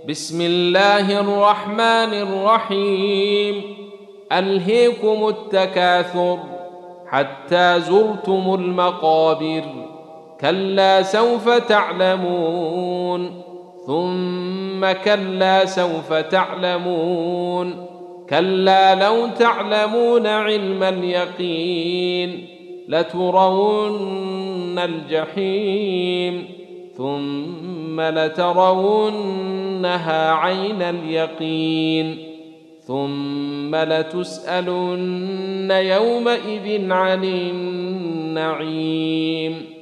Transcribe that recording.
بسم الله الرحمن الرحيم. ألهيكم التكاثر حتى زرتم المقابر، كلا سوف تعلمون ثم كلا سوف تعلمون، كلا لو تعلمون علم اليقين لترون الجحيم ثم لترونها عين اليقين ثم لتسألن يومئذ عن النعيم.